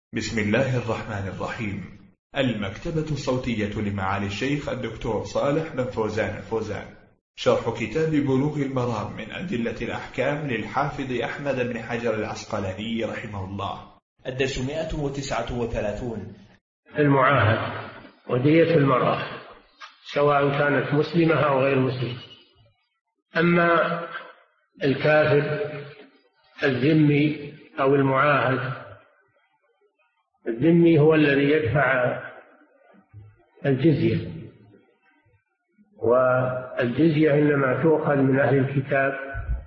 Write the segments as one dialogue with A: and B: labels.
A: بسم الله الرحمن الرحيم. المكتبة الصوتية لمعالي الشيخ الدكتور صالح بن فوزان الفوزان، شرح كتاب بلوغ المرام من أدلة الأحكام للحافظ أحمد بن حجر العسقلاني رحمه الله. الدرس 139.
B: المعاهد ودية المرأة سواء كانت مسلمة أو غير مسلمة. أما الكافر الذمي أو المعاهد، الذمي هو الذي يدفع الجزية، والجزية إنما تؤخذ من أهل الكتاب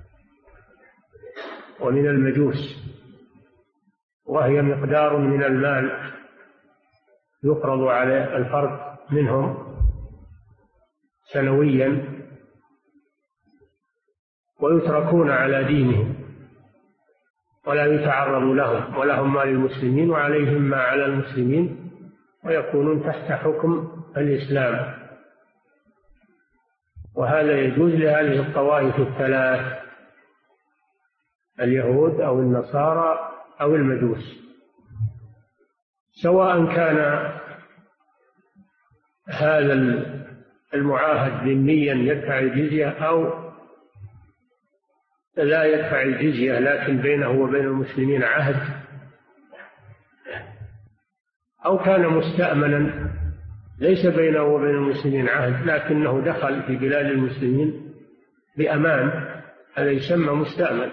B: ومن المجوس، وهي مقدار من المال يفرض على الفرد منهم سنويا، ويتركون على دينهم ولا يتعرض لهم، ولهم ما للمسلمين وعليهم ما على المسلمين، ويكونون تحت حكم الإسلام. وهذا يجوز لهذه الطوائف الثلاث: اليهود أو النصارى أو المجوس، سواء كان هذا المعاهد ذميا يدفع الجزية أو لا يدفع الجزية، لكن بينه وبين المسلمين عهد، أو كان مستأمنا ليس بينه وبين المسلمين عهد لكنه دخل في بلاد المسلمين بأمان، هذا يسمى مستأمن.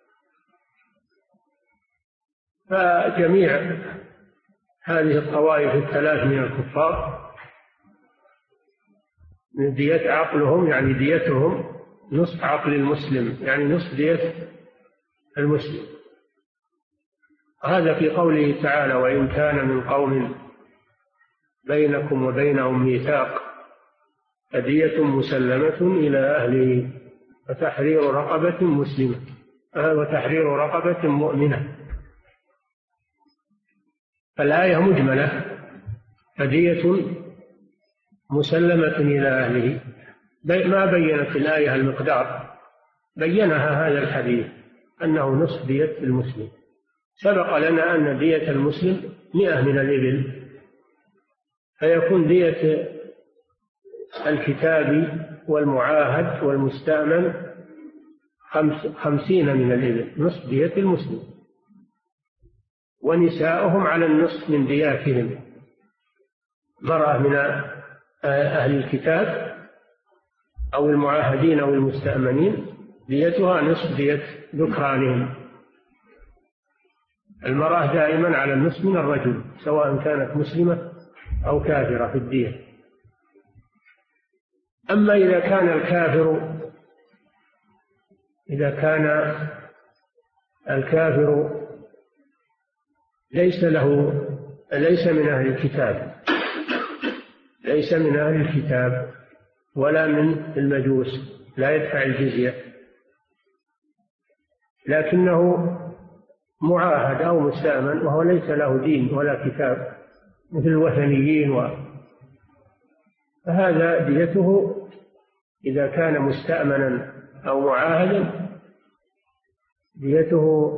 B: فجميع هذه الطوائف الثلاث من الكفار من دية عقلهم، يعني ديتهم نصف عقل المسلم، يعني نصف دية المسلم. هذا في قوله تعالى: وإن كان من قوم بينكم وبينهم ميثاق فدية مسلمة إلى أهله وتحرير رقبة مسلمة وتحرير رقبة مؤمنة. فالآية مجملة: فدية مسلمة إلى أهله. ما بينت الآية المقدار، بينها هذا الحديث أنه نصف دية المسلم. سبق لنا أن دية المسلم 100 من الإبل، فيكون دية الكتاب والمعاهد والمستأمن 50 من الإبل، نصف دية المسلم. ونساؤهم على النصف من دياتهم. مرأة من أهل الكتاب أو المعاهدين أو المستأمنين ديتها نصف دية ذكرانهم. المرأة دائما على النصف من الرجل، سواء كانت مسلمة أو كافرة في الدية. أما إذا كان الكافر ليس من أهل الكتاب، ليس من أهل الكتاب ولا من المجوس، لا يدفع الجزية، لكنه معاهد أو مستأمن وهو ليس له دين ولا كتاب، مثل الوثنيين فهذا ديته إذا كان مستأمنا أو معاهدا ديته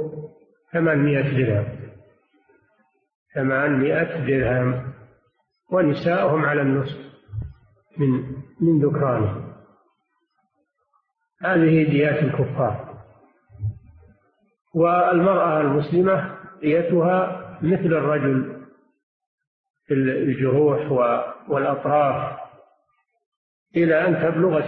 B: 800 درهم، ونساؤهم على النصف من ذكرانهم. هذه ديات الكفار. والمرأة المسلمة ديتها مثل الرجل في الجروح والأطراف إلى أن تبلغ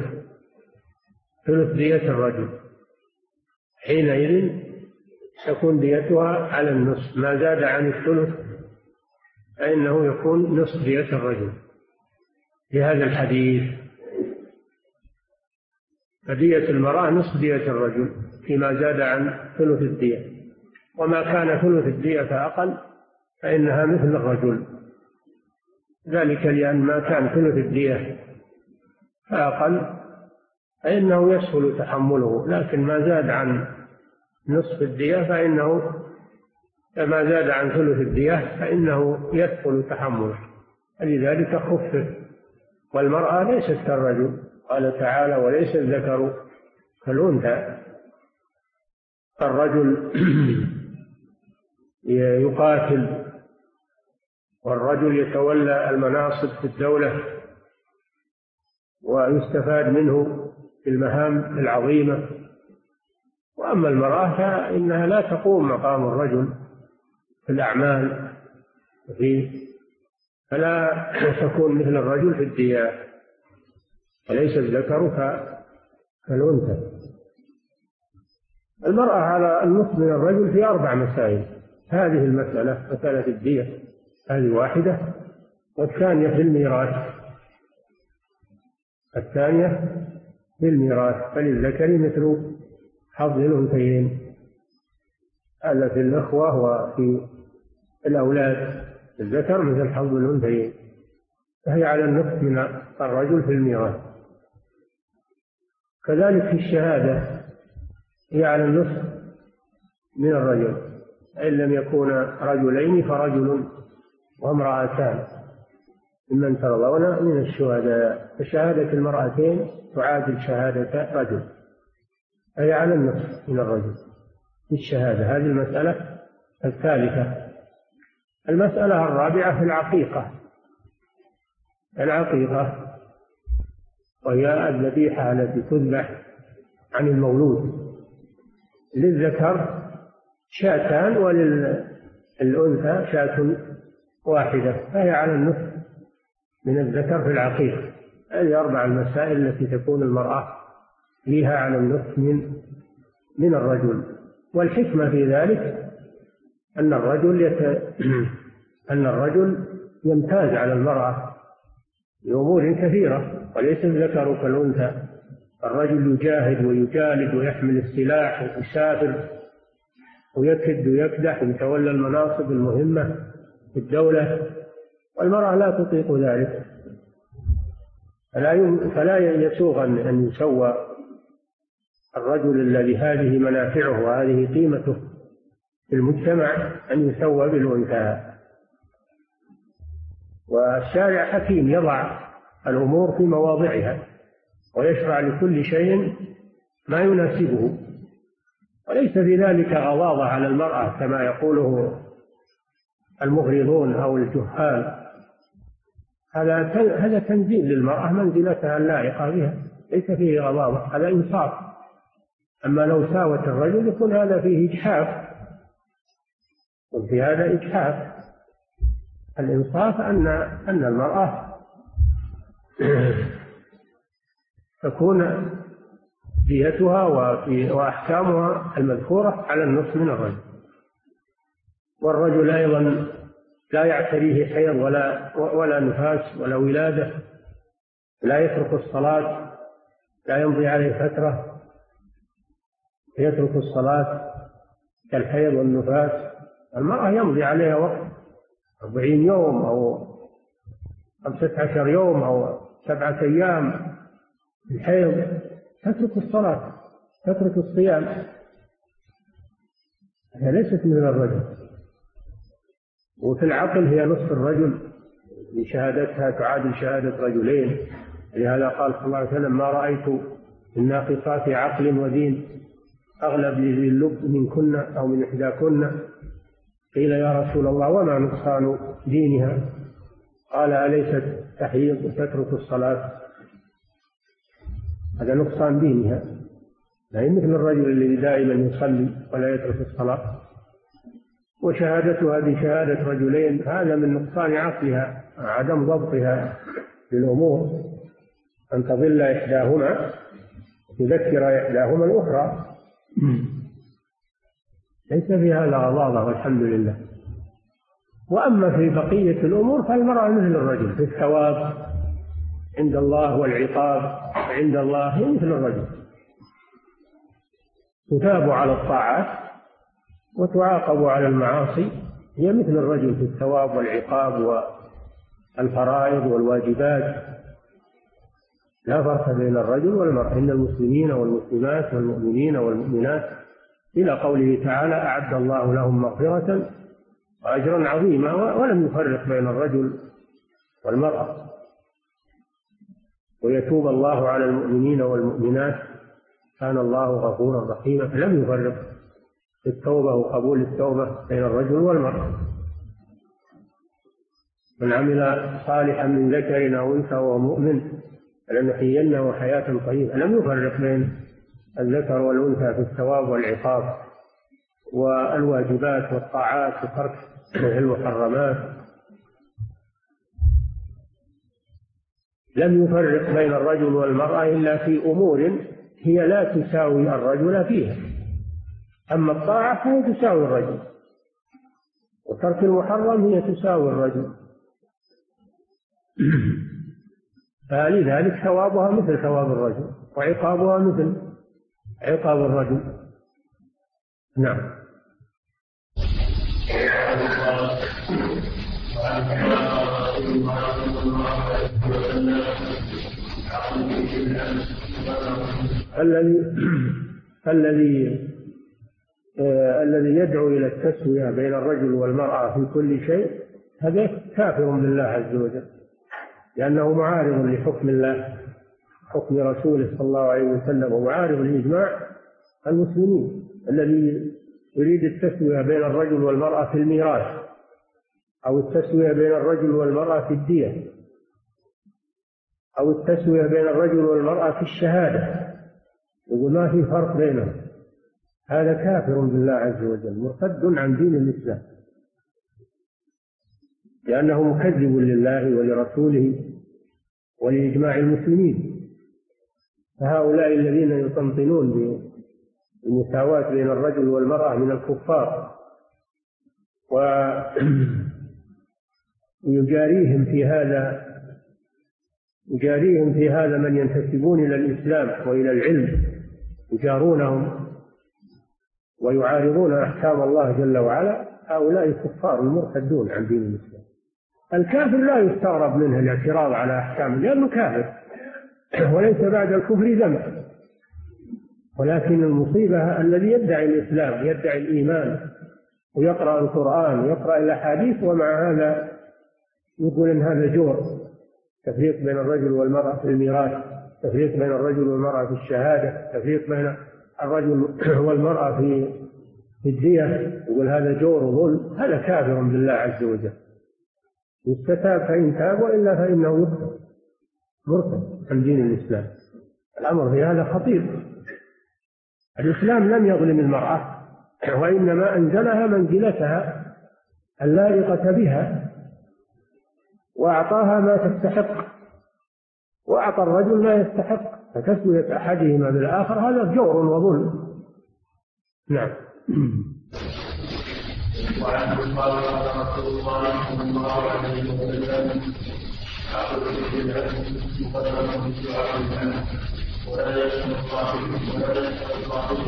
B: ثلث دية الرجل. حينئذ تكون ديتها على النصف، ما زاد عن الثلث فإنه يكون نصف دية الرجل لهذا الحديث. فدية المرأة نصف دية الرجل فيما زاد عن ثلث الدية، وما كان ثلث الدية فأقل فإنها مثل الرجل، ذلك لأن ما كان ثلث الدية فأقل فإنه يسهل تحمله، لكن ما زاد عن نصف الدية فما زاد عن ثلث الدية فإنه يثقل تحمله، لذلك خفف. والمرأة ليست كالرجل، قال تعالى: وليس الذكر كالأنثى. الرجل يقاتل، والرجل يتولى المناصب في الدولة ويستفاد منه في المهام العظيمة. وأما المرأة فإنها لا تقوم مقام الرجل في الأعمال فلا تكون مثل الرجل في الديار، وليس الذكر كالأنثى. المرأة على النصف من الرجل في 4 مسائل. هذه المسألة، مسألة الدية، هذه واحدة. والثانية في الميراث، فللذكر مثل حظ الأنثيين. هذا في الأخوة وفي الأولاد، الذكر مثل حظ الأنثيين، فهي على النصف من الرجل في الميراث. كذلك في الشهادة هي على النصف من الرجل، إن لم يكون رجلين فرجل وامرأتان ممن ترضون من الشهداء، فشهادة المرأتين تعادل شهادة رجل، أي على النصف من الرجل في الشهادة. هذه المسألة الثالثة. المسألة الرابعة في العقيقة، وهي الذبيحة التي تذبح عن المولود. للذكر 2 وللأنثى 1 فهي على النصف من الذكر في العقيقة. هذه 4 المسائل التي تكون المرأة فيها على النصف من الرجل. والحكمة في ذلك أن الرجل يمتاز على المرأة بأمور كثيرة، وليس الذكر كالأنثى. الرجل يجاهد ويجالد ويحمل السلاح ويسافر ويكد ويكدح ويتولى المناصب المهمة في الدولة، والمرأة لا تطيق ذلك. فلا يسوغ أن يسوى الرجل الذي هذه منافعه وهذه قيمته في المجتمع أن يسوى بالأنثى. والشارع حكيم يضع الأمور في مواضعها، ويشرع لكل شيء ما يناسبه، وليس في ذلك غضاضة على المرأة كما يقوله المغرضون أو الجهال. هذا تنزيل للمرأة منزلتها اللائقة بها، ليس فيه غضاضة، هذا إنصاف. أما لو ساوت الرجل يكون هذا فيه إجحاف، وفي هذا إجحاف. الإنصاف أن المرأة تكون ديتها وأحكامها المذكورة على النصف من الرجل. والرجل أيضا لا يعتريه حيض ولا نفاس ولا ولادة، لا يترك الصلاة، لا يمضي عليه فترة يترك الصلاة كالحيض والنفاس. المرأة يمضي عليها وقت 40 يوم أو 15 يوم أو 7 أيام الحيض، تترك الصلاة، تترك الصيام. هي ليست من الرجل. وفي العقل هي نصف الرجل، لشهادتها تعادل شهادة رجلين. لهذا قال صلى الله عليه وسلم: ما رأيت الناقصات عقل ودين أغلب للب منكن أو من إحداكن. قيل: يا رسول الله وما نقصان دينها؟ قال: أليست تحيض وتترك الصلاة؟ هذا نقصان دينها، لا مثل الرجل الذي دائما يصلي ولا يترك الصلاة. وشهادتها بشهادة رجلين هذا من نقصان عقلها، عدم ضبطها للأمور، أن تضل إحداهما تذكر إحداهما الأخرى. ليس في هذا غضاضة والحمد لله. وأما في بقية الأمور فالمرأة مثل الرجل في الثواب عند الله والعقاب عند الله، هي مثل الرجل، تثاب على الطاعات وتعاقب على المعاصي. هي مثل الرجل في الثواب والعقاب والفرائض والواجبات، لا فرق بين الرجل والمرأة. إن المسلمين والمسلمات والمؤمنين والمؤمنات إلى قوله تعالى: أعد الله لهم مغفرة وأجرا عظيما، ولم يفرق بين الرجل والمرأة. ويتوب الله على المؤمنين والمؤمنات كان الله غفورا رحيما، فلم يفرق التوبة وقبول التوبة بين الرجل والمرأة. من عمل صالحا من ذكر أو أنثى وهو مؤمن فلنحيينه حياة طيبة. لم يفرق بين الذكر والأنثى في الثواب والعقاب والواجبات والطاعات وترك المحرمات. لم يفرق بين الرجل والمرأة إلا في أمور هي لا تساوي الرجل فيها، أما الطاعة فهي تساوي الرجل، وترك المحرم هي تساوي الرجل. فلذلك ثوابها مثل ثواب الرجل وعقابها مثل عقاب الرجل. نعم. الذي يدعو إلى التسوية بين الرجل والمرأة في كل شيء هذا كافر بالله عز وجل، لأنه معارض لحكم الله، حكم رسوله صلى الله عليه وسلم، ومعارض لإجماع المسلمين. الذي يريد التسوية بين الرجل والمرأة في الميراث أو التسوية بين الرجل والمرأة في الدية أو التسوية بين الرجل والمرأة في الشهادة، يقول ما في فرق بينهم، هذا كافر بالله عز وجل، مرتد عن دين الإسلام، لأنه مكذب لله ولرسوله ولإجماع المسلمين. فهؤلاء الذين يطنطنون بالمساواة بين الرجل والمرأة من الكفار ويجاريهم في هذا من ينتسبون إلى الإسلام وإلى العلم، يجارونهم ويعارضون أحكام الله جل وعلا. هؤلاء الكفار المرتدون عن دين الإسلام. الكافر لا يستغرب منه الاعتراض على أحكامه لأنه كافر وليس بعد الكفر ذنب، ولكن المصيبة الذي يدعي الإسلام يدعي الإيمان ويقرأ القرآن ويقرأ الأحاديث ومع هذا يقول إن هذا جور، تفريق بين الرجل والمرأة في الميراث، تفريق بين الرجل والمرأة في الشهادة، تفريق بين الرجل والمرأة في الدية، يقول هذا جور وظلم. هذا كافر بالله عز وجل، يستتاب فإن تاب وإلا فإنه يقتل، مرتد عن دين الإسلام. الأمر في هذا خطير. الإسلام لم يظلم المرأة، وإنما أنزلها منزلتها اللائقة بها وأعطاها ما تستحق، وأعطى الرجل ما يستحق، فتسوية أحدهما بالآخر هذا جور وظلم. نعم.
C: وعن قال رسول الله صلى الله عليه وسلم أخذ بالعلم مقدم بالدعاء عنه ولا يشهد صاحبه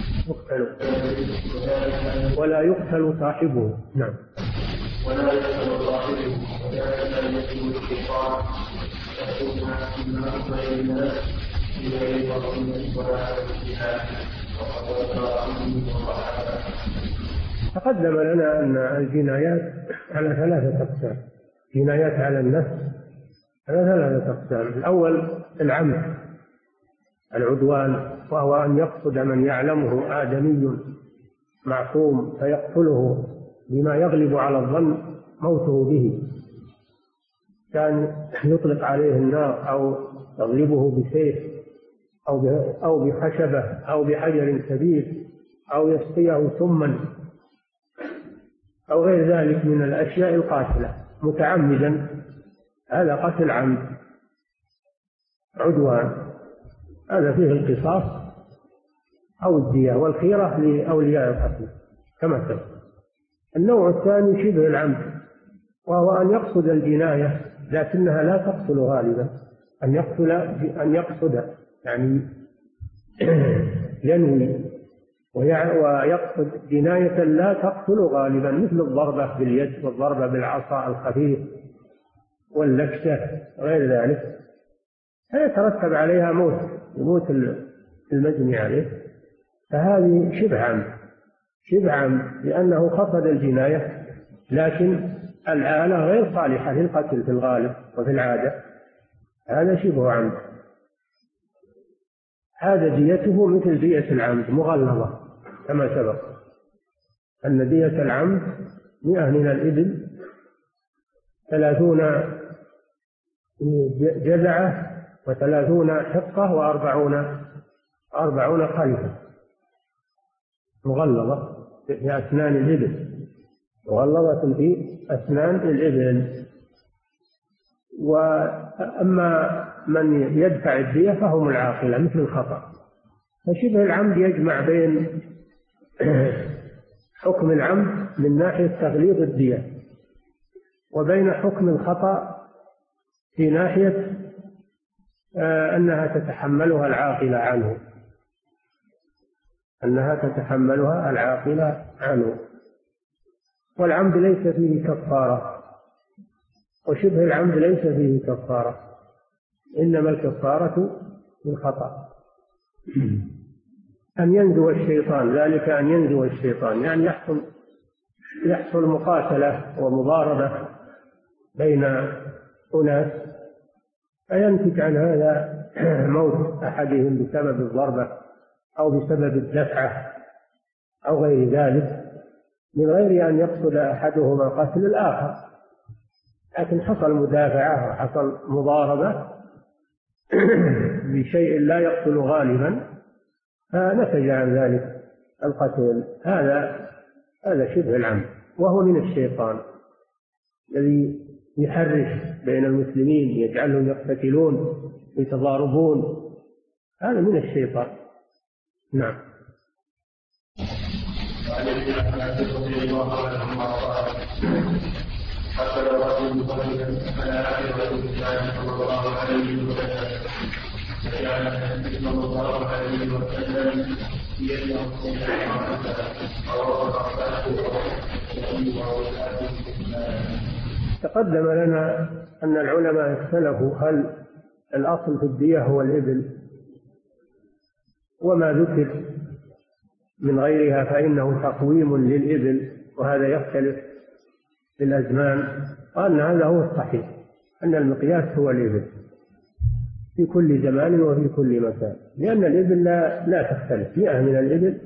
B: ولا يقتل صاحبه. نعم.
C: ولا يقتل صاحبه ولا يكون الشيطان يكون من أفضل الناس إلى رسول ولا الجهاد
B: تقدم لنا أن الجنايات على 3 أقسام. جنايات على النفس على 3 أقسام. الأول العمد، العدوان، وهو أن يقصد من يعلمه آدمي معصوم فيقتله بما يغلب على الظن موته به، كان يطلق عليه النار أو يغلبه بسيف أو بخشبة أو بحجر كبير أو يسقيه سما أو غير ذلك من الأشياء القاتلة متعمدا، هذا قتل عمد عدوان، هذا فيه القصاص أو الدية والخيرة لأولياء القتل كما سبق. النوع الثاني شبه العمد، وهو أن يقصد الجناية لكنها لا تقتل غالبا، أن يقصد يعني ينوي ويقصد جناية لا تقتل غالبا، مثل الضربة باليد والضربة بالعصا الخفيف واللكسة غير ذلك، فيترتب عليها يموت المجني عليه، فهذه شبه عمد لأنه قصد الجناية لكن الآلة غير صالحة للقتل في الغالب وفي العادة، هذا شبه عمد. هذا ديته مثل دية العمد مغلظة كما سبق، أن دية العمد 100 من الإبل، 30 جذعة، و30 حقة، و40 خلفة مغلظة في أسنان الإبل، مغلظة في أسنان الإبل. وأما من يدفع الدية فهم العاقلة مثل الخطأ. فشبه العمد يجمع بين حكم العمد من ناحية تغليظ الدية، وبين حكم الخطأ في ناحية أنها تتحملها العاقلة عنه، والعمد ليس فيه كفارة، وشبه العمد ليس فيه كفارة، إنما الكفارة بالخطأ. أن ينزو الشيطان، ذلك أن ينزو الشيطان يعني يحصل مقاتلة ومضاربة بين أناس، فينتج عن هذا موت أحدهم بسبب الضربة أو بسبب الدفعة أو غير ذلك، من غير أن يقصد أحدهما قتل الآخر، لكن حصل مدافعة وحصل مضاربة بشيء لا يقتل غالبا، فنتج عن ذلك القتل. هذا شبه العمد، وهو من الشيطان الذي يحرش بين المسلمين، يجعلهم يقتتلون ويتضاربون، هذا من الشيطان. نعم.
C: وعن ابن عباس رضي الله عنهما قال: قتل رجل رجلا على عهد رسول الله صلى الله عليه وسلم، فجعل النبي صلى الله عليه وسلم يده
B: تقدم لنا أن العلماء اختلفوا هل الأصل في الدية هو الإبل، وما ذكر من غيرها فإنه تقويم للإبل، وهذا يختلف في الأزمان، وأن هذا هو الصحيح، أن المقياس هو الإبل في كل زمان وفي كل مكان، لأن الإبل لا تختلف، 100 من الإبل،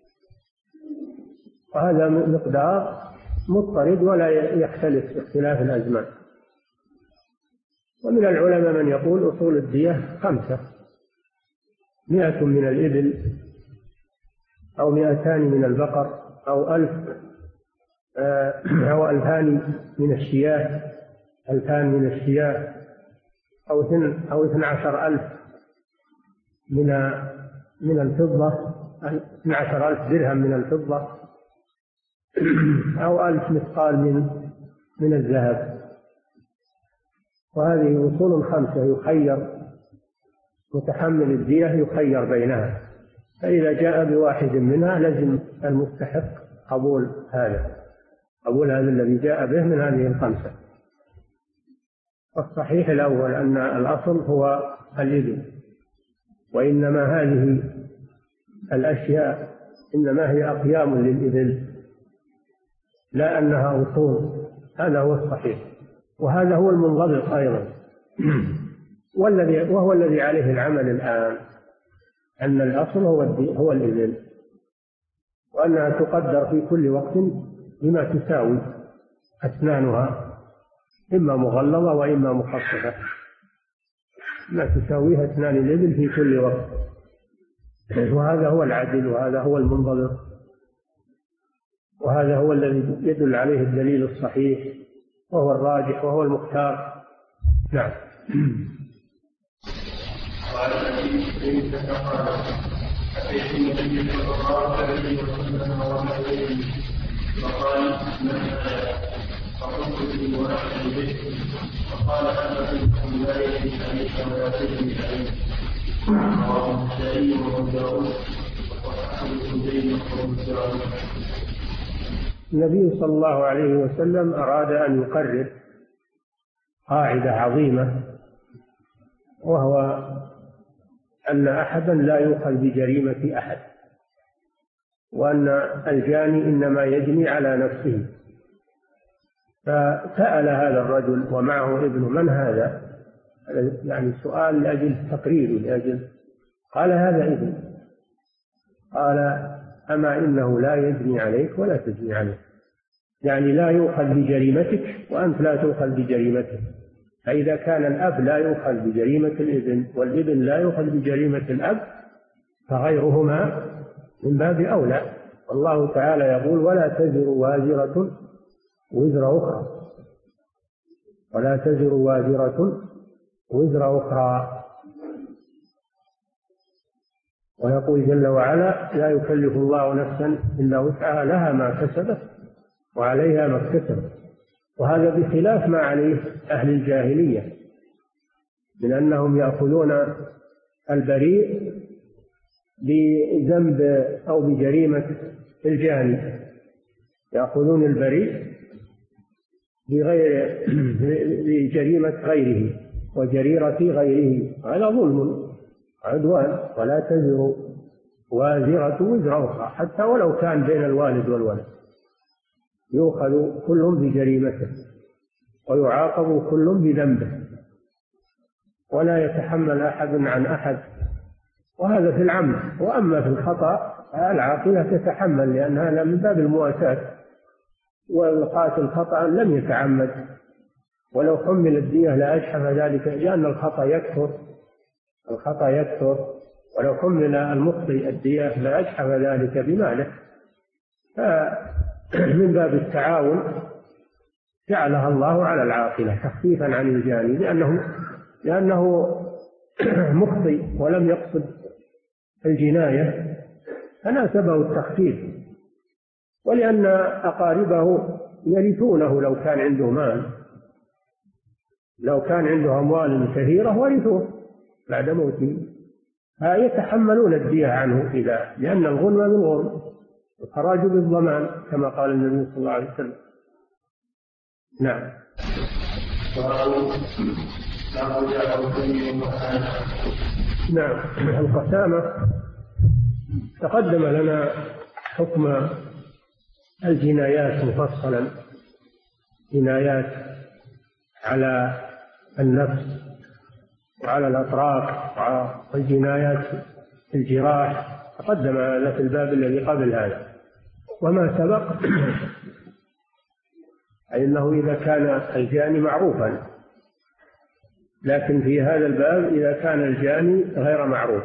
B: وهذا مقدار مضطرد ولا يختلف اختلاف الأزمان. ومن العلماء من يقول أصول الدية 5، 100 من الإبل أو 200 من البقر أو 1000 أو 2000 من الشياه، 2000 من الشياه أو 12,000 من الفضة، 12,000 درهم من الفضة، أو 1000 مثقال من الذهب. وهذه أصول 5 يخير متحمل الدية، يخير بينها، فإذا جاء بواحد منها لزم المستحق قبول هذا الذي جاء به من هذه 5. والصحيح الأول أن الأصل هو الإبل، وإنما هذه الأشياء إنما هي أقيام للإبل، لا أنها أصول، هذا هو الصحيح، وهذا هو المنضبط أيضا، وهو الذي عليه العمل الآن، أن الأصل هو الإبل، وأنها تقدر في كل وقت بما تساوي أسنانها، إما مغلظة وإما مخففة، ما تساويها أسنان الإبل في كل وقت، وهذا هو العدل، وهذا هو المنضبط، وهذا هو الذي يدل عليه الدليل الصحيح، وهو الراجح وهو المختار. نعم.
C: قال النبي قال: أتيت النبي صلى الله عليه وسلم ومعه، فقال: من هذا؟ فقلت لي ونحن به، فقال: أما إنكم لا يجري عليك ولا تجري عليك. رواه النسائي وابو داود وصححه الزبيدي وابو داود.
B: النبي صلى الله عليه وسلم أراد أن يقرر قاعدة عظيمة، وهو أن أحدا لا يؤخذ بجريمة أحد، وأن الجاني إنما يجني على نفسه. فسأل هذا الرجل ومعه ابن: من هذا؟ يعني سؤال لأجل تقرير، قال: هذا ابن. قال: أما إنه لا يجني عليك ولا تجني عليه، يعني لا يؤخذ بجريمتك وأنت لا تؤخذ بجريمته. فإذا كان الأب لا يؤخذ بجريمة الابن والابن لا يؤخذ بجريمة الأب فغيرهما من باب أولى. والله تعالى يقول: ولا تزر وازرة وزر أخرى، ولا تزر وازرة وزر أخرى. ويقول جل وعلا: لا يكلف الله نفسا إلا وسعها، لها ما كسبت وعليها ما اكتسبت. وهذا بخلاف ما عليه أهل الجاهلية من أنهم يأخذون البريء بذنب أو بجريمة الجاني، يأخذون البريء بجريمة غيره وجريرة غيره. هذا ظلم عدوان. ولا تزر وازرة وزر أخرى، حتى ولو كان بين الوالد والولد يؤخذ كل بجريمته ويعاقب كل بذنبه، ولا يتحمل أحد عن أحد. وهذا في العمد. وأما في الخطأ العاقلة تتحمل، لأن هذا من باب المواساة، والقاتل خطأ لم يتعمد ولو حمل الدية لأجحف ذلك، لأن الخطأ يكثر، ولو حمل المخطئ الدية لأجحف ذلك بماله. فمن باب التعاون جعلها الله على العاقلة تخفيفا عن الجاني، لأنه مخطئ ولم يقصد الجناية فناسبه التخفيف، ولأن أقاربه يرثونه لو كان عنده مال، لو كان عنده أموال كثيرة ورثوه بعد موته فيتحملون الدية عنه، لأن الغنم بالغنم والخراج بالضمان كما قال النبي صلى الله عليه وسلم. نعم. نعم. القسامة تقدم لنا حكم الجنايات مفصلا، جنايات على النفس وعلى الأطراف والجنايات الجراح، تقدم لنا في الباب الذي قبل هذا. وما سبق أي أنه إذا كان الجاني معروفا، لكن في هذا الباب إذا كان الجاني غير معروف،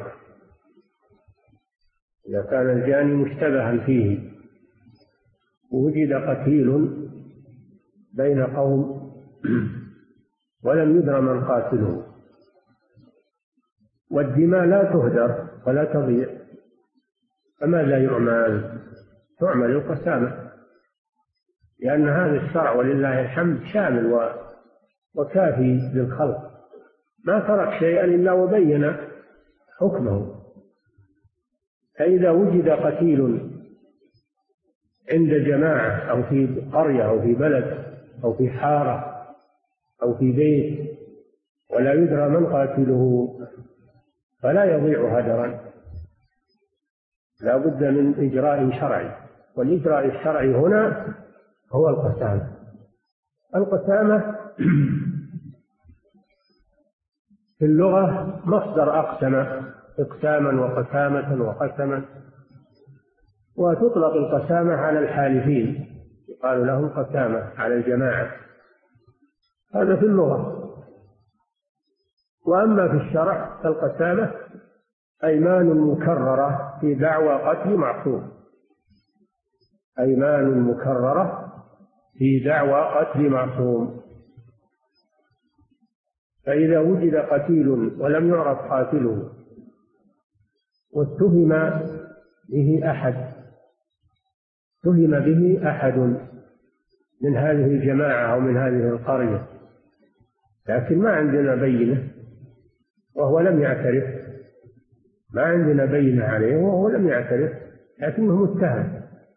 B: إذا كان الجاني مشتبها فيه ووجد قتيل بين قوم ولم يدر من قاتله، والدماء لا تهدر ولا تضيع، فماذا يعمل؟ تعمل القسامة، لأن هذا الشرع ولله الحمد شامل وكافي للخلق، ما ترك شيئا إلا وبين حكمه. فإذا وجد قتيل عند جماعة أو في قرية أو في بلد أو في حارة أو في بيت ولا يدرى من قاتله فلا يضيع هدرا، لا بد من إجراء شرعي، والإجراء الشرعي هنا هو القسامة. القسامة في اللغة مصدر أقسم، إقساما وقسامة وقسما، وتطلق القسامة على الحالفين، يقال لهم قسامة على الجماعة، هذا في اللغة. وأما في الشرع فالقسامة أيمان مكررة في دعوى قتل معصوم، أيمان مكررة في دعوى قتل معصوم. فإذا وجد قتيل ولم يعرف قاتله واتهم به أحد من هذه الجماعة أو من هذه القرية، لكن ما عندنا بينة وهو لم يعترف، ما عندنا بينة عليه وهو لم يعترف لكنه متهم،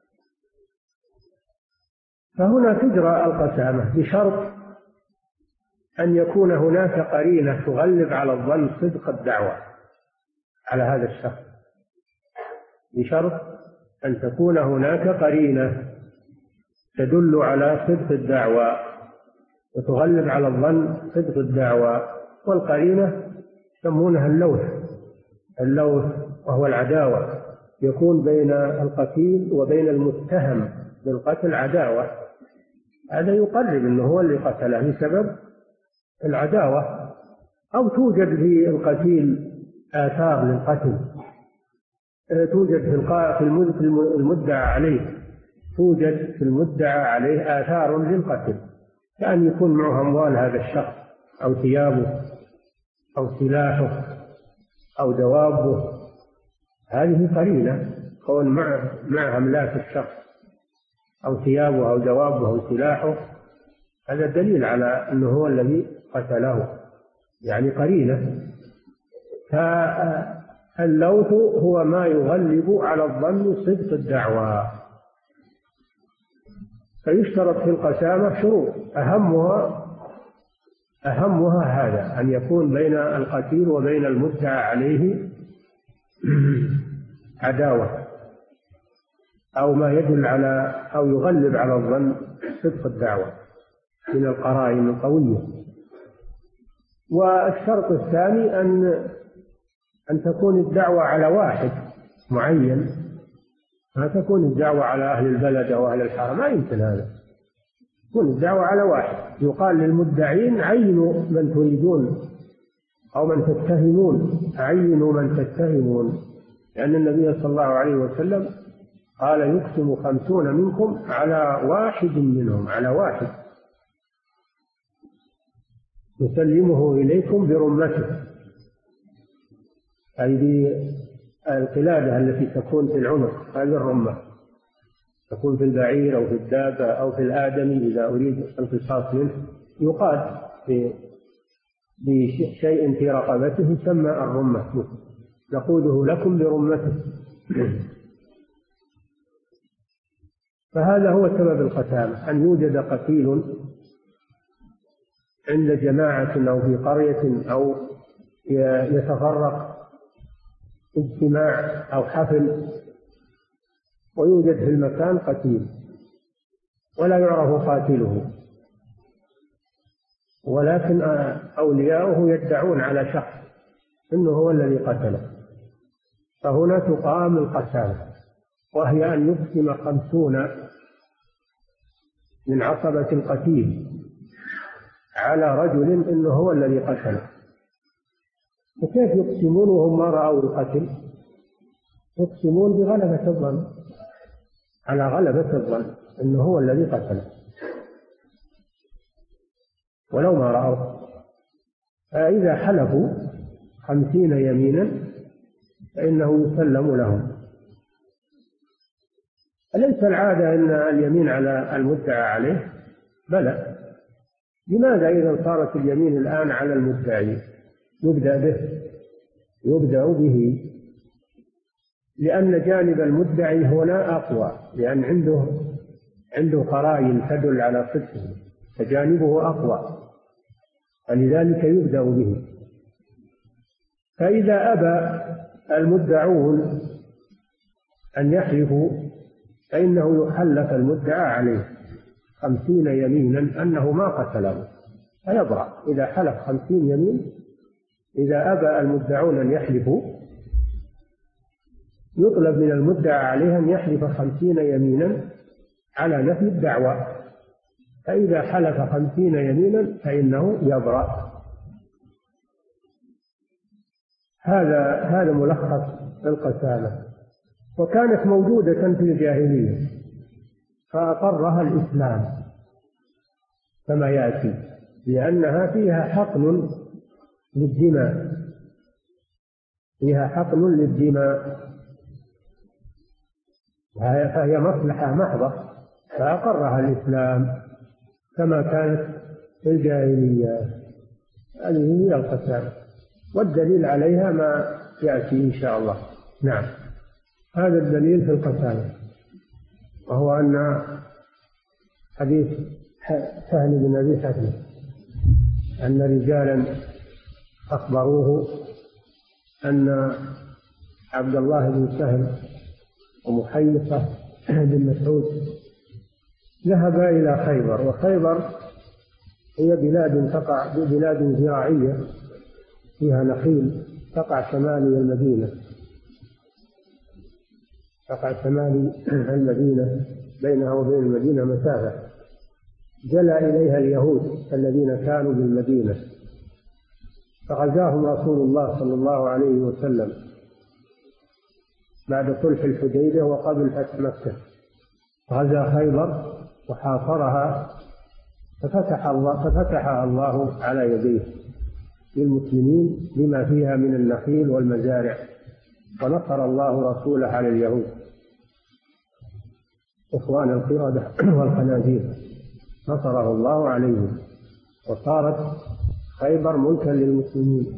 B: فهنا تجرى القسامة بشرط أن يكون هناك قرينة تغلب على الظن صدق الدعوة على هذا الشخص، بشرط أن تكون هناك قرينة تدل على صدق الدعوة وتغلب على الظن صدق الدعوة. والقرينة يسمونها اللوث وهو العداوة يكون بين القتيل وبين المتهم بالقتل عداوة، هذا يقرب أنه هو اللي قتله بسبب العداوة. أو توجد في القتيل آثار للقتل، توجد في المدعى عليه، توجد في المدعى عليه آثار للقتل، كأن يكون معه أموال هذا الشخص أو ثيابه أو سلاحه أو دوابه، هذه قرينة. كون معه أملاك الشخص أو ثيابه أو دوابه أو سلاحه، هذا دليل على أنه هو الذي قتله، يعني قرينة. فاللوث هو ما يغلب على الظن صدق الدعوى. فيشترط في القسامة شروط، أهمها هذا، أن يكون بين القتيل وبين المدعى عليه عداوة أو ما يدل على أو يغلب على الظن صدق الدعوة من القرائن القوية. والشرط الثاني أن تكون الدعوة على واحد معين، ما تكون الدعوة على أهل البلد أو أهل الحرم، ما يمكن هذا. تكون الدعوة على واحد، يقال للمدعين عينوا من تريدون أو من تتهمون، عينوا من تتهمون، لأن النبي صلى الله عليه وسلم قال يقسم 50 منكم على واحد منهم، على واحد يسلمه إليكم برمته، أي بالقلادة التي تكون في العنق، هذه الرمة تكون في البعير أو في الدابة أو في الآدمي إذا أريد القصاص منه، يقاد بشيء في رقبته يسمى الرمة، نقوده لكم برمته. فهذا هو سبب القتامة، أن يوجد قتيل عند جماعة أو في قرية أو يتفرق اجتماع أو حفل ويوجد في المكان قتيل ولا يعرف قاتله، ولكن أولياؤه يدعون على شخص إنه هو الذي قتله، فهنا تقام القسامة، وهي أن يقسم 50 من عصبة القتيل على رجل إنه هو الذي قتله. وكيف يقسمون وهم ما رأوا القتل؟ يقسمون بغلبة الظن، على غلبة الظن إنه هو الذي قتله ولو ما رأوا. فإذا حلفوا 50 يمينا فإنه يسلم لهم. أليس العادة أن اليمين على المدعى عليه؟ بلى. لماذا إذا صارت اليمين الآن على المدعي يبدأ به؟ لأن جانب المدعي هنا أقوى، لأن عنده قرائن تدل على صدقه، فجانبه أقوى، فلذلك يبدأ به. فإذا أبى المدعون أن يحلفوا فإنه يحلف المدعى عليه 50 يمينا أنه ما قتله فيبرأ. إذا حلف 50 يمين، إذا أبى المدعون أن يحلفوا يطلب من المدعى عليه أن يحلف 50 يمينا على نفي الدعوى، فإذا حلف 50 يمينا فإنه يبرأ. هذا ملخص القسامة، وكانت موجودة في الجاهلية فأقرها الإسلام كما يأتي، لأنها فيها حقن للدماء، فهي مصلحة محضة فأقرها الإسلام كما كانت في الجاهلية. هذه هي القسامة، والدليل عليها ما يأتي إن شاء الله. نعم، هذا الدليل في القسامة، وهو أن حديث سهل بن أبي حاتم أن رجالا أخبروه أن عبد الله بن سهل ومحيصة بن مسعود ذهبا إلى خيبر، وخيبر هي بلاد زراعية فيها نخيل، تقع شمالي المدينة، تقع شمال المدينة، بينها وبين المدينة مسافة، جلى إليها اليهود الذين كانوا بالمدينة، فغزاهم رسول الله صلى الله عليه وسلم بعد صلح الحديبية وقبل فتح مكة. غزا خيبر وحاصرها ففتحها الله على يديه للمسلمين بما فيها من النخيل والمزارع، ونصر الله رسوله على اليهود إخوان القردة والخنازير، نصره الله عليهم، وصارت خيبر ملكا للمسلمين،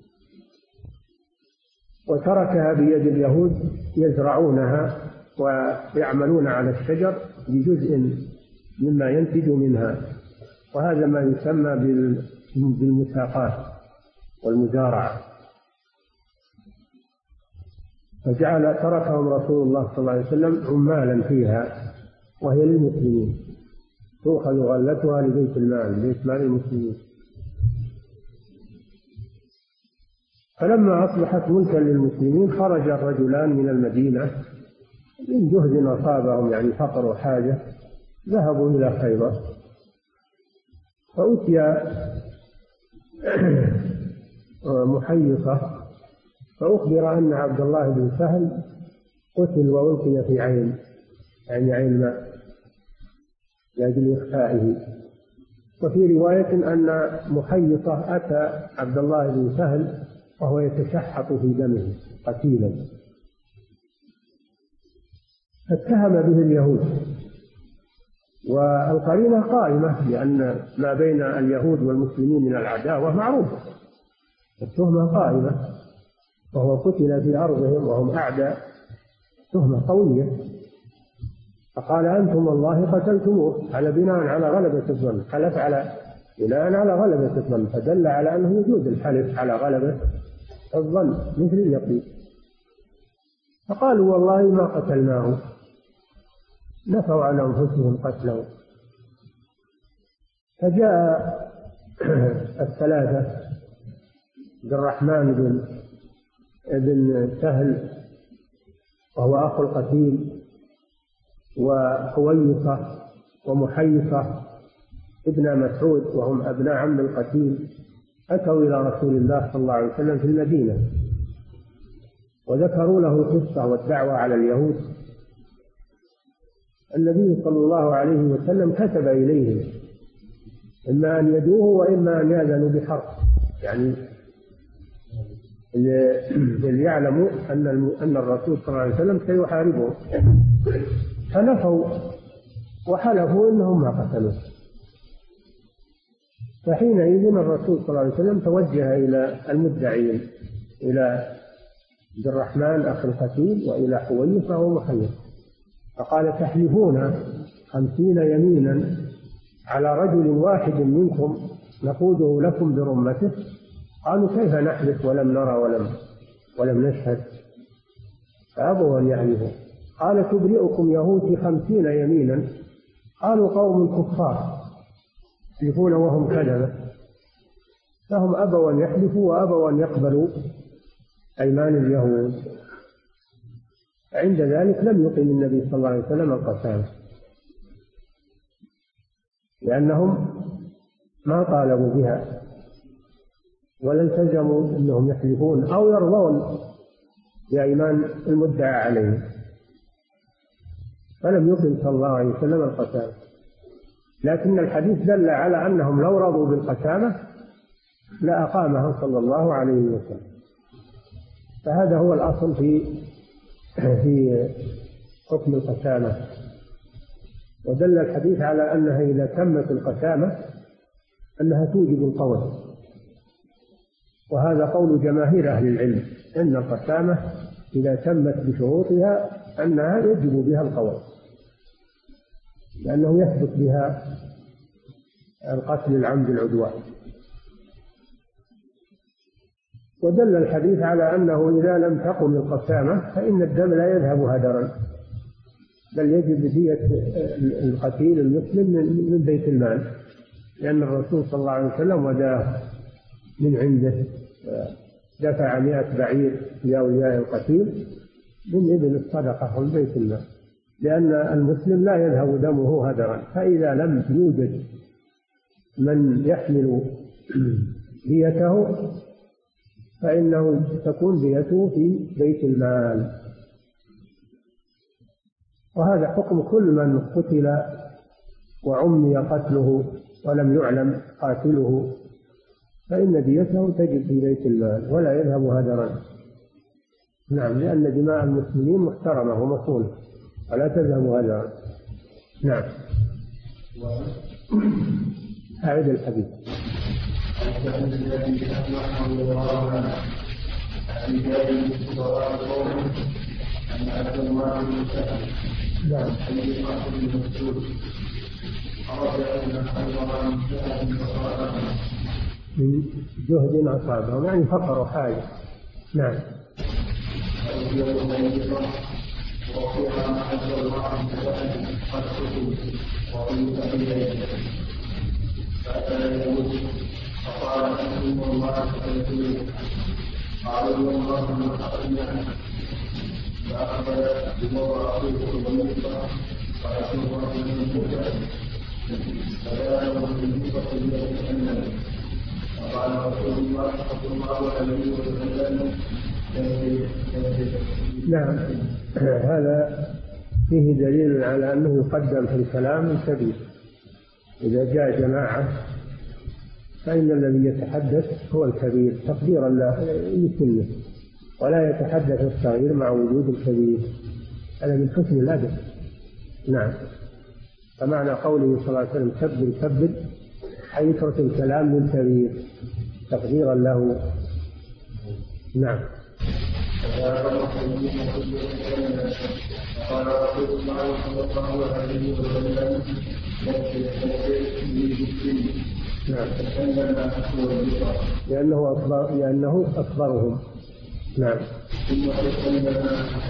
B: وتركها بيد اليهود يزرعونها ويعملون على الشجر بجزء مما ينتج منها، وهذا ما يسمى بالمساقات والمزارعة. تركهم رسول الله صلى الله عليه وسلم عمالا فيها، وهي للمسلمين، تؤخذ غلتها لبيت المال، بيت مال المسلمين. فلما أصبحت ملكا للمسلمين خرج الرجلان من المدينة من جهد أصابهم، يعني فقر وحاجة، ذهبوا إلى خيبر، فأتي محيصة فأخبر أن عبد الله بن سهل قتل وألقي في عين، يعني عين ماء، لأجل إخفائه. وفي رواية أن محيصة أتى عبد الله بن سهل وهو يتشحط في دمه قتيلا، فاتهم به اليهود، والقرينة قائمة لأن ما بين اليهود والمسلمين من العداوة معروفة، التهمة قائمة، وهو قتل في أرضهم وهم أعداء، تهمة قوية. فقال أنتم والله قتلتموه، على بناء على غلبة الظن، حلف على بناء على غلبة الظن، فدل على أنه وجود الحلف على غلبة الظن مثل اليقين. فقالوا والله ما قتلناه، نفوا على أنفسهم قتله. فجاء الثلاثة عبد الرحمن بن سهل وهو أخو القتيل، وحويصة ومحيصة ابن مسعود وهم أبناء عم القتيل، أتوا إلى رسول الله صلى الله عليه وسلم في المدينة، وذكروا له القصة والدعوة على اليهود. النبي صلى الله عليه وسلم كتب إليهم إما أن يدوه وإما أن يأذنوا بحرب، يعني اللي يعلموا أن الرسول صلى الله عليه وسلم سيحاربهم، فنفوا وحلفوا إنهم ما قتلوه. فحينئذ الرسول صلى الله عليه وسلم توجه إلى المدعين، إلى عبد الرحمن أخي القتيل وإلى حويصة ومحيصة، فقال تحلفون 50 يمينا على رجل واحد منكم نقوده لكم برمته؟ قالوا كيف نحلف ولم نرى ولم نشهد؟ فأبوا أن يحلفوا. قال تبرئكم يهود 50 يمينا؟ قالوا قوم كفار يحلفون وهم كذبة. فهم أبوا أن يحلفوا وأبوا أن يقبلوا أيمان اليهود. عند ذلك لم يقم النبي صلى الله عليه وسلم القسامة، لأنهم ما طالبوا بها ولا التزموا أنهم يحلفون أو يرضون بأيمان المدعى عليهم، فلم يقم صلى الله عليه وسلم القسامة. لكن الحديث دل على أنهم لو رضوا بالقسامة لأقامها صلى الله عليه وسلم. فهذا هو الأصل في حكم القسامة. ودل الحديث على أنها إذا تمت القسامة أنها توجب القول، وهذا قول جماهير أهل العلم أن القسامة إذا تمت بشروطها أنها يجب بها القول، لأنه يثبت بها القتل العمد العدوان. ودل الحديث على أنه إذا لم تقم القسامة فإن الدم لا يذهب هدرا، بل يجب دية القتيل المسلم من بيت المال، لأن الرسول صلى الله عليه وسلم وداه من عنده دفع 100 بعير لأولياء القتيل من إبل الصدقة من بيت المال، لأن المسلم لا يذهب دمه هدرا، فإذا لم يوجد من يحمل ديته فإنه تكون ديته في بيت المال. وهذا حكم كل من قتل وعمي قتله ولم يعلم قاتله، فإن ديته تجب في بيت المال ولا يذهب هدرا. نعم، لأن دماء المسلمين محترمة ومصونة ولا تذهب هدرا. نعم. أعد الحديث. نعم. من جهد أصابهم يعني فقروا حاجة. نعم. نعم، هذا فيه دليل على أنه يقدم في الكلام الكبير. إذا جاء جماعة فإن الذي يتحدث هو الكبير تقديرا لسنه، ولا يتحدث الصغير مع وجود الكبير، هذا من حسن الأدب. نعم، فمعنى قوله صلى الله عليه وسلم كبر كبر أي اترك الكلام للكبير تقديرا له. نعم.
C: قال رسول الله صلى الله عليه وسلم
B: لأنه أكبرهم. نعم.
C: ثم تكلم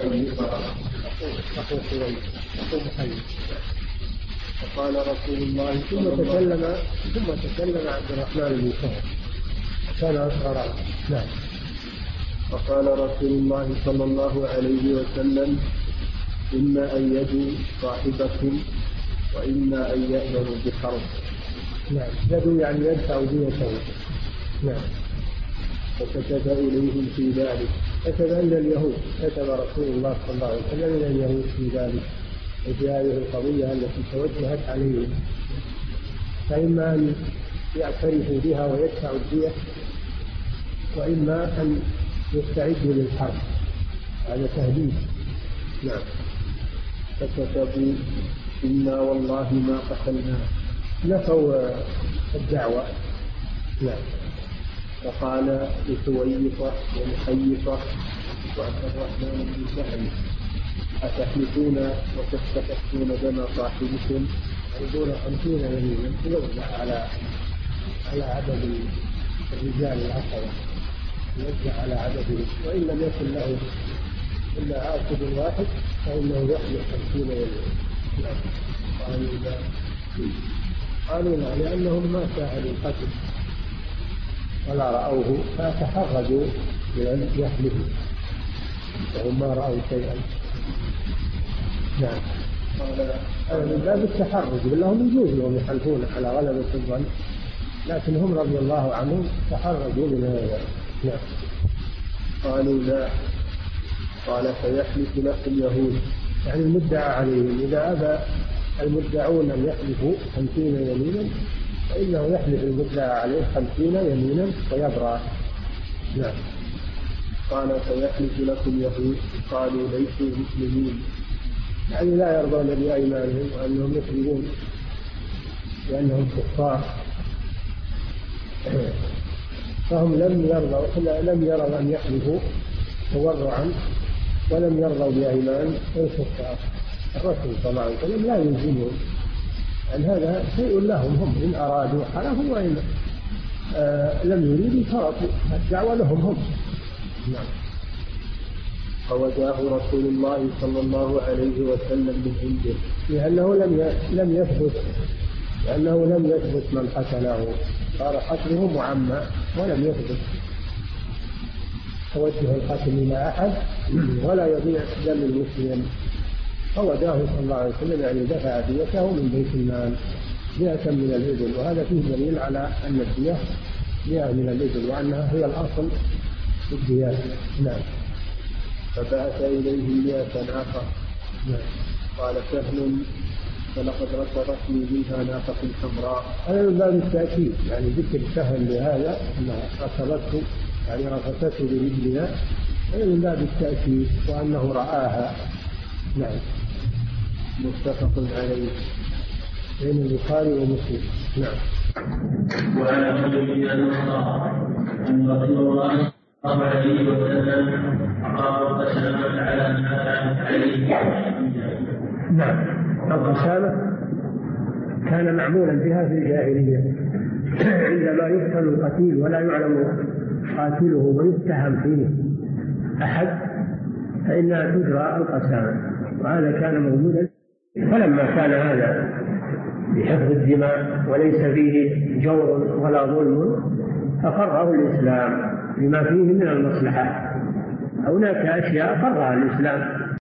C: فقال رسول الله
B: ثم تكلم عبد الرحمن بن سهل كان أصغر. نعم.
C: فقال رسول الله صلى الله عليه وسلم إما أن يدوا صاحبكم وإما أن يأذنوا بحرب.
B: نعم، يدوا يعني يدفع ديته. نعم.
C: فكتب إليهم في ذلك،
B: كتب إلى اليهود، كتب رسول الله صلى الله عليه وسلم إلى اليهود في ذلك وفي هذه القضية التي توجهت عليهم، فإما أن يعترفوا بها ويدفعوا الدية وإما أن يستعدوا للحرب، هذا تهديد. نعم.
C: فكتبوا إنا والله ما قتلنا،
B: نفوا الدعوة. نعم.
C: فقال لسويقة ومخيفة وعبد الرحمن بن سهل أتحلفون وتستحقون دم صاحبكم؟
B: يقول 50 يمينا يوزع على عدد الرجال العشرة، يوزع على عددهم، وإن لم يكن له إلا عاقب واحد فإنه يحلف 50 يمينا. قالوا لا، لأنهم ما شاهدوا القتل ولا رأوه فتحرجوا بأن يحلفوا وهم ما رأوا شيئا. نعم. من باب التحرج، لهم يجوز لهم يحلفون على غلبة الظن، لكن هم رضي الله عنهم تحرجوا من هذا. نعم.
C: قالوا لا. قال فيحلف لكم اليهود،
B: يعني المدعى عليهم، إذا أبى المدعون أن يحلفوا 50 يمينا فإنه يحلف المدعى عليه 50 يمينا ويبرأ. نعم.
C: قال فيحلف لكم اليهود، قالوا ليسوا مسلمين،
B: يعني لا يرضون بأيمانهم وأنهم يكذبون لأنهم كفار، فهم لم يروا أن يحلفوا تورعا ولم يرضوا بأيمان الكفار. الرسول صلى الله عليه وسلم لا يلزمهم، يعني هذا شيء لهم، هم إن أرادوا حلفوا وإن لم يريدوا تركوا، الدعوة لهم هم. نعم.
C: فوجاه رسول الله صلى الله عليه وسلم من عنده،
B: لأنه لم يثبت من قتله، صار قتله معمى ولم يثبت. توجه القتل إلى أحد ولا يضيع دم المسلم. فوداه صلى الله عليه وسلم يعني دفع ديته من بيت المال 100 من الإبل، وهذا فيه دليل على أن الدية 100 من الإبل وأنها هي الأصل في الديات. نعم.
C: فبعث إليه 100 ناقة.
B: نعم.
C: قال سهل فلقد رسلتني منها ناقة حمراء.
B: هذا من باب التأكيد، يعني ذكر سهل لهذا أنها رسلته يعني رفسته برجلها، هذا من باب التأكيد وأنه رآها. نعم.
C: متفق عليه
B: بين البخاري ومسلم. نعم.
C: وعن ابي الانصار ان رسول الله صلى الله عليه وسلم اقام قسما على ما كانت عليه.
B: نعم. القسامة كان معمولا بها في الجاهلية عندما يقتل القتيل ولا يعلم قاتله ويتهم فيه أحد فإنها تجرى القسامة، وهذا كان موجودا. فلما كان هذا بحفظ الدماء وليس فيه جور ولا ظلم أقره الإسلام لما فيه من المصلحة. هناك أشياء أقرها الإسلام